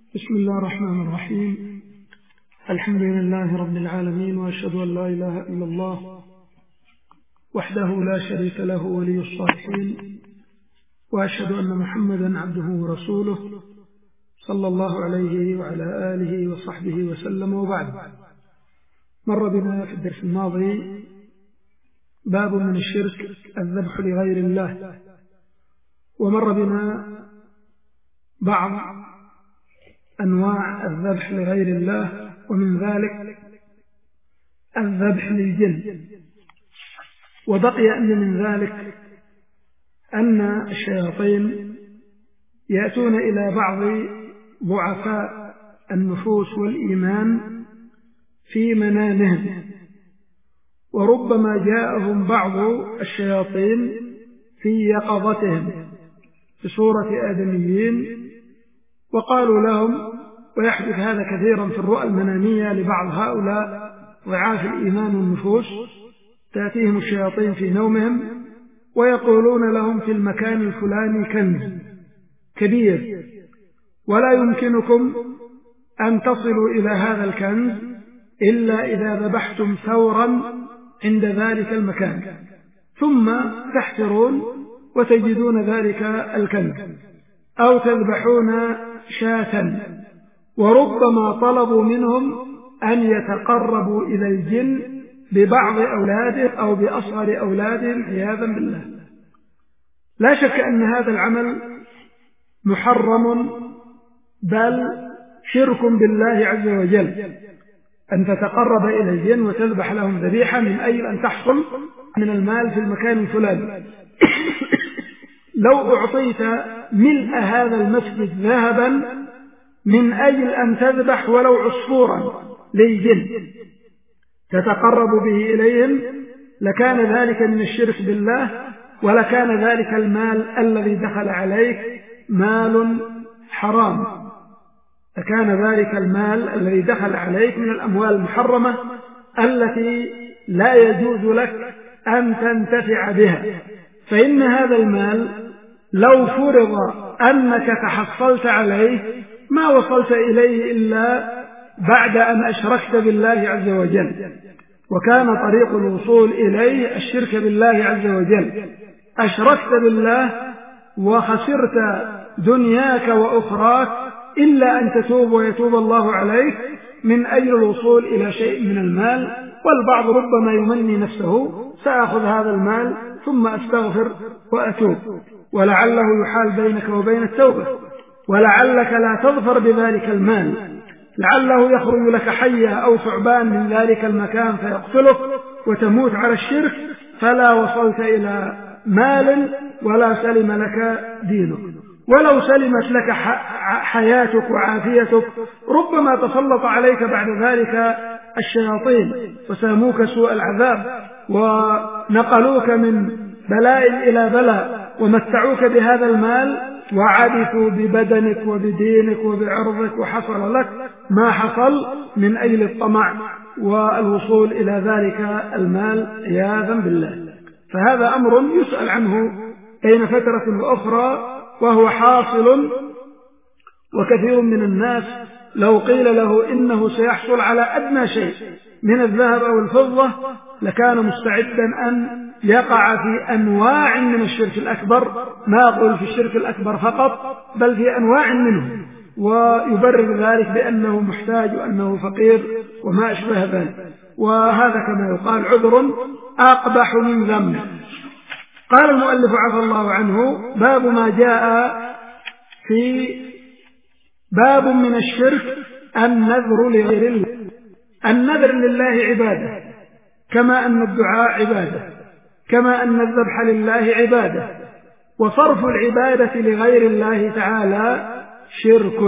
بسم الله الرحمن الرحيم. الحمد لله رب العالمين، وأشهد أن لا إله إلا الله وحده لا شريك له ولي الصالحين، وأشهد أن محمدا عبده ورسوله صلى الله عليه وعلى آله وصحبه وسلم. وبعد، مر بنا في الدرس الماضي باب من الشرك الذبح لغير الله، ومر بنا بعض أنواع الذبح لغير الله، ومن ذلك الذبح للجن. وبقي أن من ذلك أن الشياطين يأتون إلى بعض ضعفاء النفوس والإيمان في منامهم، وربما جاءهم بعض الشياطين في يقظتهم بصورة آدميين وقالوا لهم، ويحدث هذا كثيرا في الرؤى المنامية لبعض هؤلاء ضعاف الإيمان والنفوس، تأتيهم الشياطين في نومهم ويقولون لهم في المكان الفلاني كنز كبير، ولا يمكنكم أن تصلوا إلى هذا الكنز إلا إذا ذبحتم ثورا عند ذلك المكان، ثم تحفرون وتجدون ذلك الكنز، أو تذبحون شاة. وربما طلبوا منهم أن يتقربوا إلى الجن ببعض أولاده أو بأصغر أولادهم عياذا بالله. لا شك أن هذا العمل محرم، بل شرك بالله عز وجل، أن تتقرب إلى الجن وتذبح لهم ذبيحة من أجل أن تحصل من المال في المكان الفلاني. لو أعطيت ملء هذا المسجد ذهبا من أجل أن تذبح ولو عصفورا للجن تتقرب به إليهم، لكان ذلك من الشرك بالله، ولكان ذلك المال الذي دخل عليك مال حرام، لكان ذلك المال الذي دخل عليك من الأموال المحرمة التي لا يجوز لك أن تنتفع بها. فإن هذا المال لو فرض أنك تحصلت عليه ما وصلت إليه إلا بعد أن أشركت بالله عز وجل، وكان طريق الوصول إليه الشرك بالله عز وجل. أشركت بالله وخسرت دنياك وأخراك إلا أن تتوب ويتوب الله عليك من أجل الوصول إلى شيء من المال. والبعض ربما يمني نفسه: سأخذ هذا المال ثم أستغفر وأتوب، ولعله يحال بينك وبين التوبة، ولعلك لا تظفر بذلك المال، لعله يخرج لك حية أو ثعبان من ذلك المكان فيقتلك وتموت على الشرك، فلا وصلت إلى مال ولا سلم لك دينك. ولو سلمت لك حياتك وعافيتك ربما تسلط عليك بعد ذلك الشياطين وساموك سوء العذاب، ونقلوك من بلاء إلى بلاء، ومتعوك بهذا المال، وعبثوا ببدنك وبدينك وبعرضك، وحصل لك ما حصل من أجل الطمع والوصول إلى ذلك المال عياذا بالله. فهذا أمر يسأل عنه بين فترة وأخرى، وهو حاصل. وكثير من الناس لو قيل له إنه سيحصل على أدنى شيء من الذهب أو الفضة لكان مستعدا أن يقع في أنواع من الشرك الأكبر، ما أقول في الشرك الأكبر فقط، بل في أنواع منه، ويبرر ذلك بأنه محتاج وأنه فقير وما أشبه ذلك. وهذا كما يقال عذر أقبح من ذنب. قال المؤلف عفى الله عنه: باب ما جاء في باب من الشرك النذر لغير الله. النذر لله عبادة، كما أن الدعاء عبادة، كما أن الذبح لله عبادة، وصرف العبادة لغير الله تعالى شرك.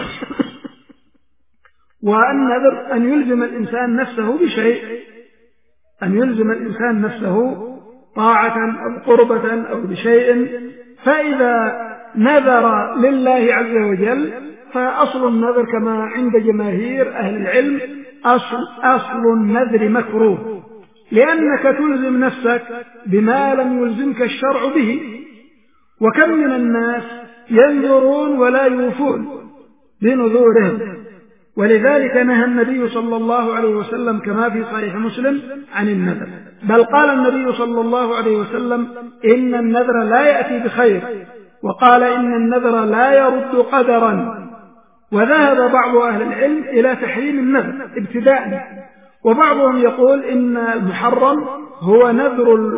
والنذر أن يلزم الإنسان نفسه بشيء، أن يلزم الإنسان نفسه طاعة أو قربة أو بشيء، فإذا نذر لله عز وجل فأصل النذر كما عند جماهير أهل العلم أصل النذر مكروه، لأنك تلزم نفسك بما لم يلزمك الشرع به. وكم من الناس ينذرون ولا يوفون، بنذورهم. ولذلك نهى النبي صلى الله عليه وسلم كما في صحيح مسلم عن النذر، بل قال النبي صلى الله عليه وسلم إن النذر لا يأتي بخير، وقال إن النذر لا يرد قدرا. وذهب بعض أهل العلم إلى تحريم النذر ابتداء، وبعضهم يقول إن المحرم هو نذر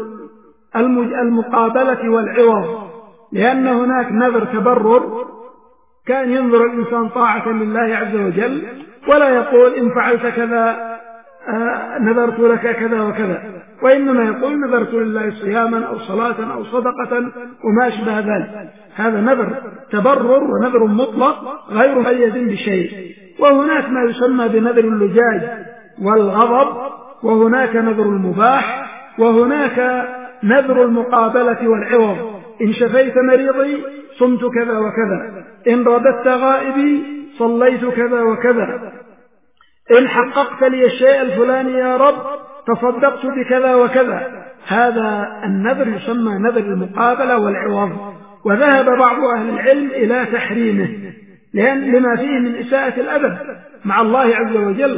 المقابلة والعوض، لأن هناك نذر تبرر كان ينذر الإنسان طاعة لله عز وجل ولا يقول إن فعلت كذا نذرت لك كذا وكذا، وإنما يقول نذرت لله صياما أو صلاة أو صدقة وما أشبه ذلك. هذا نذر تبرر ونذر مطلق غير مقيد بشيء. وهناك ما يسمى بنذر اللجاج والغضب، وهناك نذر المباح، وهناك نذر المقابلة والعوض. إن شفيت مريضي صمت كذا وكذا، إن رددت غائبي صليت كذا وكذا، إن حققت لي الشيء الفلاني يا رب تصدقت بكذا وكذا. هذا النذر يسمى نذر المقابلة والعوض. وذهب بعض أهل العلم إلى تحريمه لما فيه من إساءة الأدب مع الله عز وجل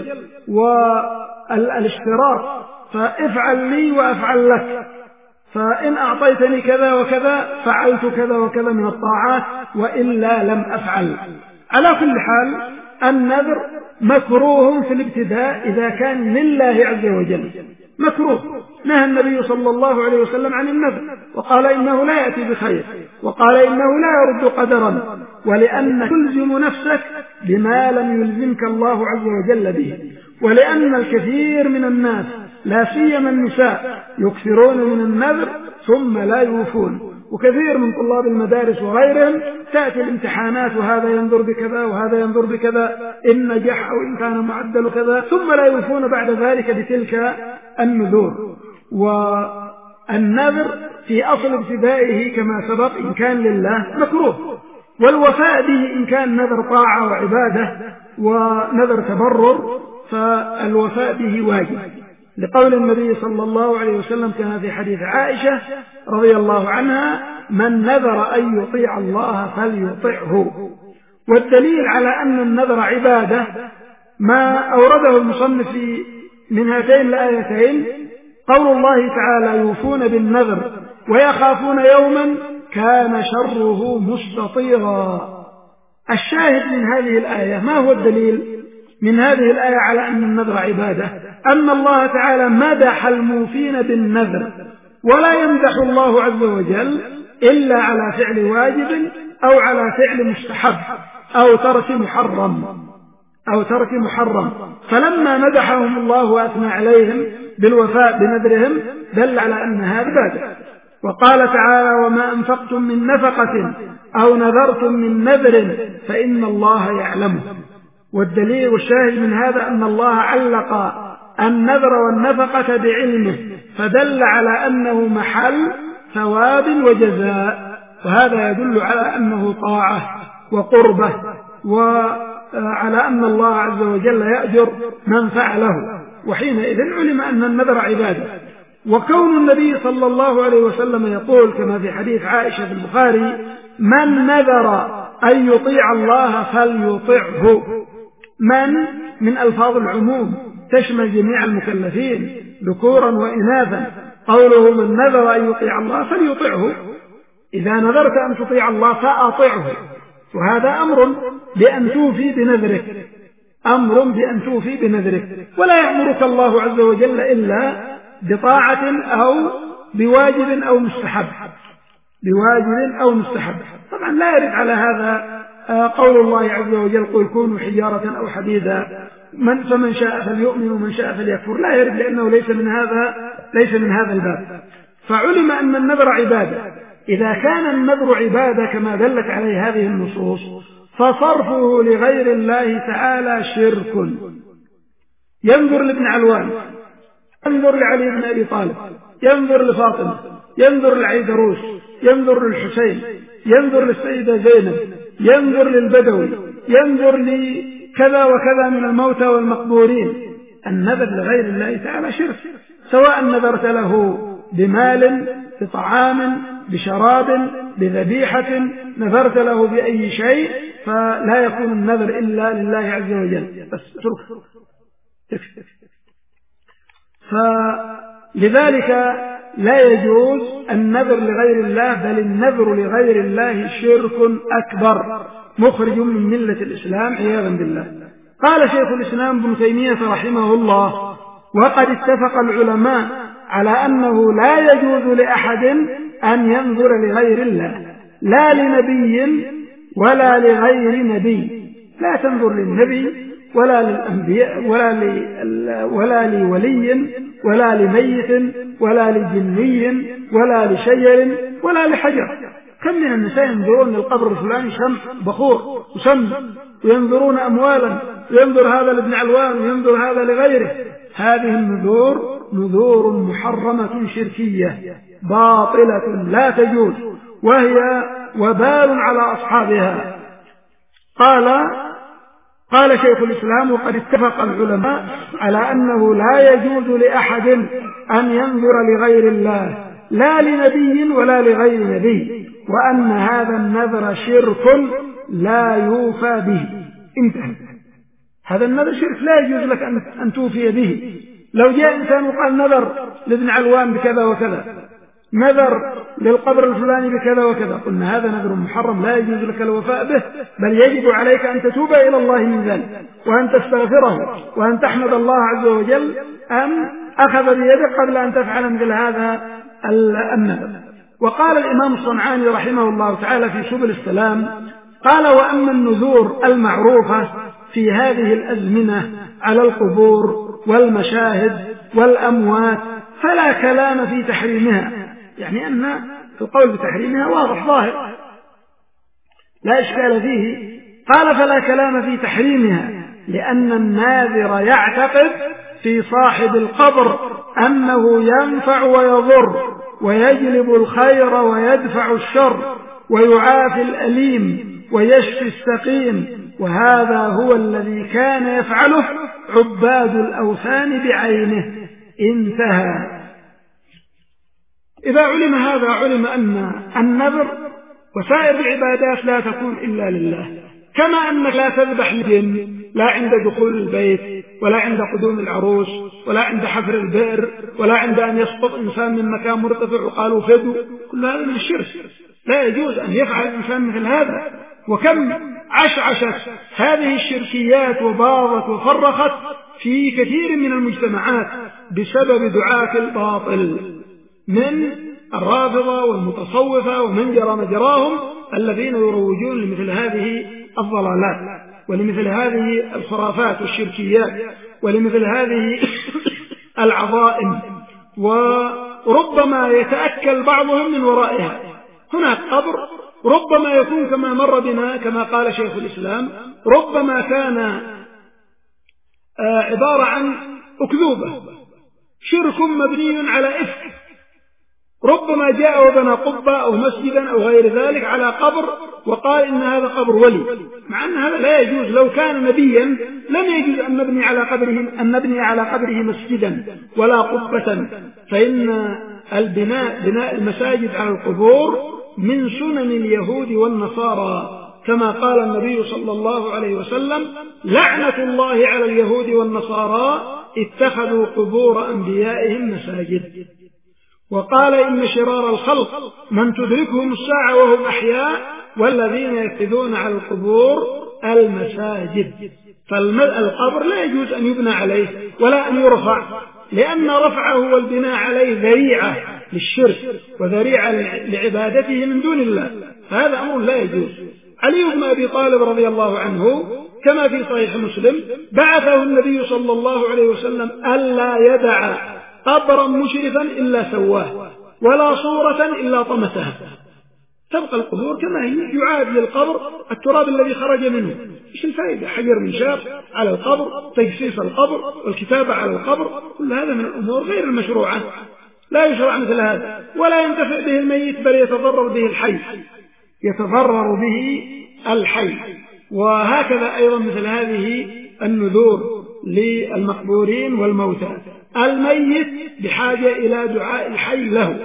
والاشتراط، فافعل لي وأفعل لك، فإن أعطيتني كذا وكذا فعلت كذا وكذا من الطاعات وإلا لم أفعل. على كل حال النذر مكروه في الابتداء إذا كان لله عز وجل، مكروه. نهى النبي صلى الله عليه وسلم عن النذر وقال إنه لا يأتي بخير، وقال إنه لا يرد قدرا، ولأن تلزم نفسك بما لم يلزمك الله عز وجل به. ولأن الكثير من الناس لا سيما النساء يكثرون من النذر ثم لا يوفون، وكثير من طلاب المدارس وغيرهم تأتي الامتحانات وهذا ينظر بكذا وهذا ينظر بكذا، إن نجح أو إن كان معدل كذا، ثم لا يوفون بعد ذلك بتلك النذور. والنذر في أصل ابتدائه كما سبق إن كان لله مكروه، والوفاء به إن كان نذر طاعة وعبادة ونذر تبرر فالوفاء به واجب، لقول النبي صلى الله عليه وسلم كما في حديث عائشة رضي الله عنها: من نذر أن يطيع الله فليطعه. والدليل على أن النذر عبادة ما أورده المصنف من هاتين الآيتين، قول الله تعالى: يوفون بالنذر ويخافون يوما كان شره مستطيرا. الشاهد من هذه الآية، ما هو الدليل من هذه الآية على أن النذر عبادة؟ أن الله تعالى مدح الموفين بالنذر، ولا يمدح الله عز وجل إلا على فعل واجب أو على فعل مستحب أو ترك محرم. فلما مدحهم الله وأثنى عليهم بالوفاء بنذرهم دل على أن هذا عبادة. وقال تعالى: وما أنفقتم من نفقة أو نذرتم من نذر فإن الله يعلمه. والدليل والشاهد من هذا أن الله علق النذر والنفقة بعلمه، فدل على أنه محل ثواب وجزاء، وهذا يدل على أنه طاعة وقربة، وعلى أن الله عز وجل يأجر من فعله، وحينئذ علم أن النذر عبادة. وكون النبي صلى الله عليه وسلم يقول كما في حديث عائشة في البخاري: من نذر أن يطيع الله فليطعه، من ألفاظ العموم تشمل جميع المكلفين ذكورا وإناثا. قوله: من نذر أن يطيع الله فليطعه، إذا نذرت أن تطيع الله فأطعه، وهذا أمر بأن توفي بنذرك، ولا يأمرك الله عز وجل إلا بطاعة أو بواجب أو مستحب. طبعا لا يرد على هذا قول الله عز وجل: قل كونوا حجارة أو حديدا فمن شاء فليؤمن ومن شاء فليكفر. لا يرد، لأنه ليس من هذا الباب. فعلم أن النذر عبادة. إذا كان النذر عبادة كما دلت عليه هذه النصوص، فصرفه لغير الله تعالى شرك. ينظر لابن علوان، ينظر لعلي بن أبي طالب، ينظر لفاطمة، ينظر لعيدروس، ينظر للحسين، ينظر للسيدة زينب، ينظر للبدوي، ينظر لكذا وكذا من الموتى والمقبورين. النذر لغير الله تعالى شرك، سواء نذرت له بمال، بطعام، بشراب، بذبيحة، نذرت له بأي شيء، فلا يكون النذر إلا لله عز وجل. بس فلذلك لا يجوز النذر لغير الله، بل النذر لغير الله شرك أكبر مخرج من ملة الإسلام عياذا بالله. قال شيخ الإسلام ابن تيمية رحمه الله: وقد اتفق العلماء على أنه لا يجوز لأحد أن ينذر لغير الله، لا لنبي ولا لغير نبي. لا تنظر للنبي ولا للأنبياء ولا لولي ولا لميت ولا لجني ولا لشجر ولا لحجر. كم من النساء ينظرون للقبر الفلاني شمع بخور وسم، وينظرون أموالا، ينظر هذا لابن علوان وينظر هذا لغيره. هذه النذور نذور محرمة شركية باطلة لا تجوز، وهي وبال على أصحابها. قال شيخ الإسلام: وقد اتفق العلماء على أنه لا يجوز لأحد أن ينذر لغير الله، لا لنبي ولا لغير نبي، وأن هذا النذر شرك لا يوفى به. انتهى. هذا النذر شرك لا يجوز لك أن توفي به. لو جاء إنسان وقال نذر لابن علوان بكذا وكذا، نذر للقبر الفلاني بكذا وكذا، قلنا هذا نذر محرم لا يجوز لك الوفاء به، بل يجب عليك أن تتوب إلى الله من ذلك، وأن تستغفره، وأن تحمد الله عز وجل أن أخذ بيدك قبل أن تفعل مثل هذا النذر. وقال الإمام الصنعاني رحمه الله تعالى في سبل السلام: قال: وأما النذور المعروفة في هذه الأزمنة على القبور والمشاهد والأموات فلا كلام في تحريمها. يعني أن القول بتحريمها واضح ظاهر لا إشكال فيه. قال: فلا كلام في تحريمها، لأن الناذر يعتقد في صاحب القبر أنه ينفع ويضر، ويجلب الخير ويدفع الشر، ويعافي الأليم ويشفي السقيم، وهذا هو الذي كان يفعله عباد الأوثان بعينه. انتهى. إذا علم هذا علم أن النذر وسائر العبادات لا تكون إلا لله، كما أنك لا تذبح لجن، لا عند دخول البيت، ولا عند قدوم العروس، ولا عند حفر البئر، ولا عند أن يسقط إنسان من مكان مرتفع وقالوا فدوا. كل هذا من الشرك، لا يجوز أن يفعل الإنسان مثل هذا. وكم عشعشت هذه الشركيات وباضت وفرخت في كثير من المجتمعات بسبب دعاة الباطل من الرافضة والمتصوفة ومن جرى مجراهم، الذين يروجون لمثل هذه الضلالات ولمثل هذه الخرافات والشركيات ولمثل هذه العظائم، وربما يتأكل بعضهم من ورائها. هناك قبر ربما يكون كما مر بنا كما قال شيخ الإسلام، ربما كان عبارة عن أكذوبة، شرك مبني على إفك، ربما جاء وبنى قبة أو مسجدا أو غير ذلك على قبر وقال إن هذا قبر ولي، مع أن هذا لا يجوز. لو كان نبيا لم يجوز أن نبني على قبره مسجدا ولا قبة، فإن بناء المساجد على القبور من سنن اليهود والنصارى، كما قال النبي صلى الله عليه وسلم: لعنة الله على اليهود والنصارى اتخذوا قبور أنبيائهم مساجد. وقال: إن شرار الخلق من تدركهم الساعة وهم أحياء، والذين يتخذون على القبور المساجد. فالقبر لا يجوز أن يبنى عليه ولا أن يرفع، لأن رفعه والبناء عليه ذريعة للشرك وذريعة لعبادته من دون الله، فهذا أمر لا يجوز. علي بن أبي طالب رضي الله عنه كما في صحيح مسلم بعثه النبي صلى الله عليه وسلم ألا يدع قبرا مشرفا إلا سواه، ولا صورة إلا طمسها. تبقى القبور كما هي، يعاد للقبر التراب الذي خرج منه. ايش الفائدة؟ حجر من شاب على القبر، تجسيس القبر والكتابة على القبر، كل هذا من الأمور غير المشروعة، لا يشرع مثل هذا، ولا ينتفع به الميت بل يتضرر به الحي. وهكذا أيضا مثل هذه النذور للمقبورين والموتى. الميت بحاجة إلى دعاء الحي له،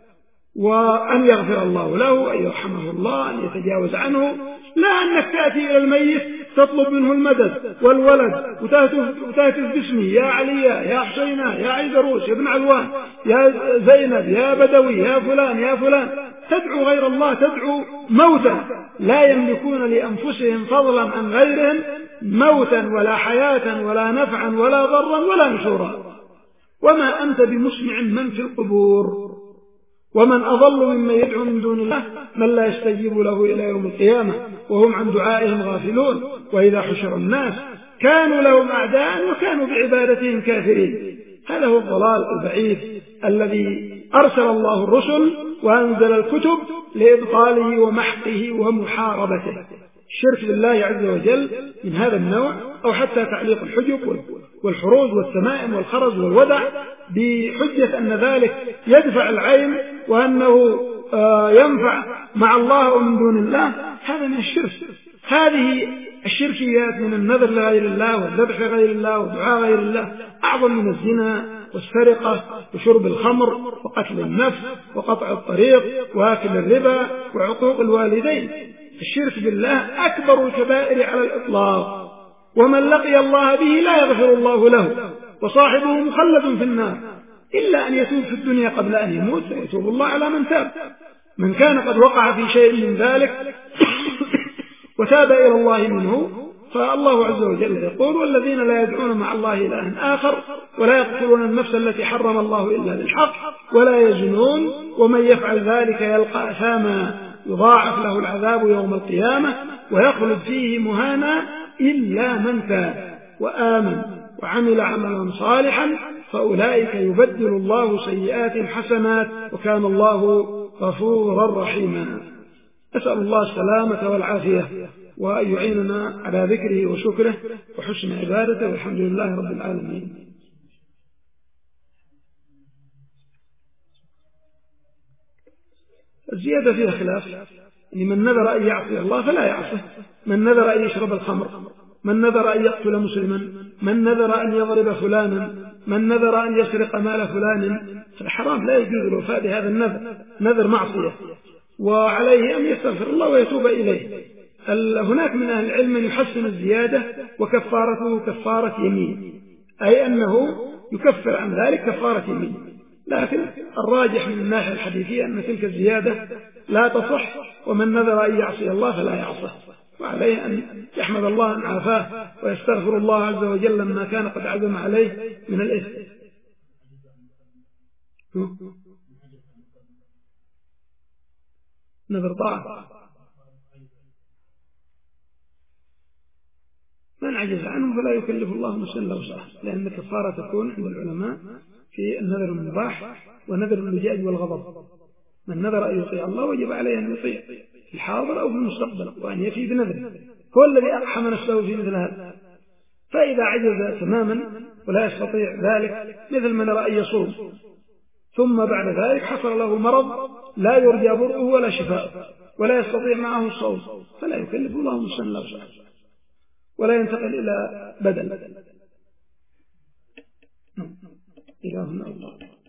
وأن يغفر الله له، أن يرحمه الله، أن يتجاوز عنه. لا أنك تأتي إلى الميت تطلب منه المدد والولد وتهتف باسمه: يا علي، يا حسينة، يا عيدروس، يا ابن علوان، يا زينب، يا بدوي، يا فلان، يا فلان. تدعو غير الله، تدعو موتا لا يملكون لأنفسهم فضلا عن غيرهم موتا ولا حياة ولا نفعا ولا ضرا ولا نشورا. وما أنت بمسمع من في القبور. ومن أضل ممن يدعو من دون الله من لا يستجيب له إلى يوم القيامة وهم عن دعائهم غافلون. وإذا حشر الناس كانوا لهم أعداء وكانوا بعبادتهم كافرين. هذا هو الضلال البعيد الذي أرسل الله الرسل وأنزل الكتب لإبطاله ومحقه ومحاربته. الشرك بالله عز وجل من هذا النوع، أو حتى تعليق الحجب والحروز والتمائم والخرز والودع بحجة أن ذلك يدفع العين وأنه ينفع مع الله ومن دون الله، هذا من الشرك. هذه الشركيات من النذر لغير الله والذبح لغير الله ودعاء غير الله أعظم من الزنا والسرقة وشرب الخمر وقتل النفس وقطع الطريق وآكل الربا وعقوق الوالدين. الشرك بالله أكبر الكبائر على الإطلاق، ومن لقي الله به لا يغفر الله له، وصاحبه مخلد في النار إلا أن يتوب في الدنيا قبل أن يموت فيتوب الله على من تاب. من كان قد وقع في شيء من ذلك وتاب إلى الله منه، فالله عز وجل يقول: والذين لا يدعون مع الله إلها آخر ولا يقتلون النفس التي حرم الله إلا بالحق ولا يزنون ومن يفعل ذلك يلقى أثاما يضاعف له العذاب يوم القيامة ويخلد فيه مهانا إلا من تاب وآمن وعمل عملا صالحا فأولئك يبدل الله سيئات حسنات وكان الله غفورا رحيما. أسأل الله السلامة والعافية وأن يعيننا على ذكره وشكره وحسن عبادته، والحمد لله رب العالمين. الزيادة فيها خلاف، من نذر أن يعصي الله فلا يعصه، من نذر أن يشرب الخمر، من نذر أن يقتل مسلما، من نذر أن يضرب فلانا، من نذر أن يسرق مال فلان، فالحرام لا يجوز الوفاء بهذا النذر، نذر معصية، وعليه أن يستغفر الله ويتوب إليه. هناك من أهل العلم من يحسن الزيادة وكفارته كفارة يمين، أي أنه يكفر عن ذلك كفارة يمين، لكن الراجح من الناحية الحديثية أن تلك الزيادة لا تصح، ومن نذر أن يعصي الله فلا يعصه، وعليه أن يحمد الله أن عافاه ويستغفر الله عز وجل لما كان قد عزم عليه من الإثم. نذر طاعة من عجز عنه فلا يكلف الله نفسا إلا وسعها، لأن الكفارة تكون عند العلماء في النذر المباح ونذر اللجاج والغضب. من نذر أن يطيع الله وجب عليه أن يطيع في الحاضر أو في المستقبل وأن يفي بنذره، هو الذي أقحم نفسه في مثل هذا. فإذا عجز تماما ولا يستطيع ذلك، مثل من رأى يصوم ثم بعد ذلك حصل له مرض لا يرجى برؤه ولا شفاءه ولا يستطيع معه الصوم، فلا يكلف الله نفسا إلا وسعها ولا ينتقل إلى بدل. إلهنا الله.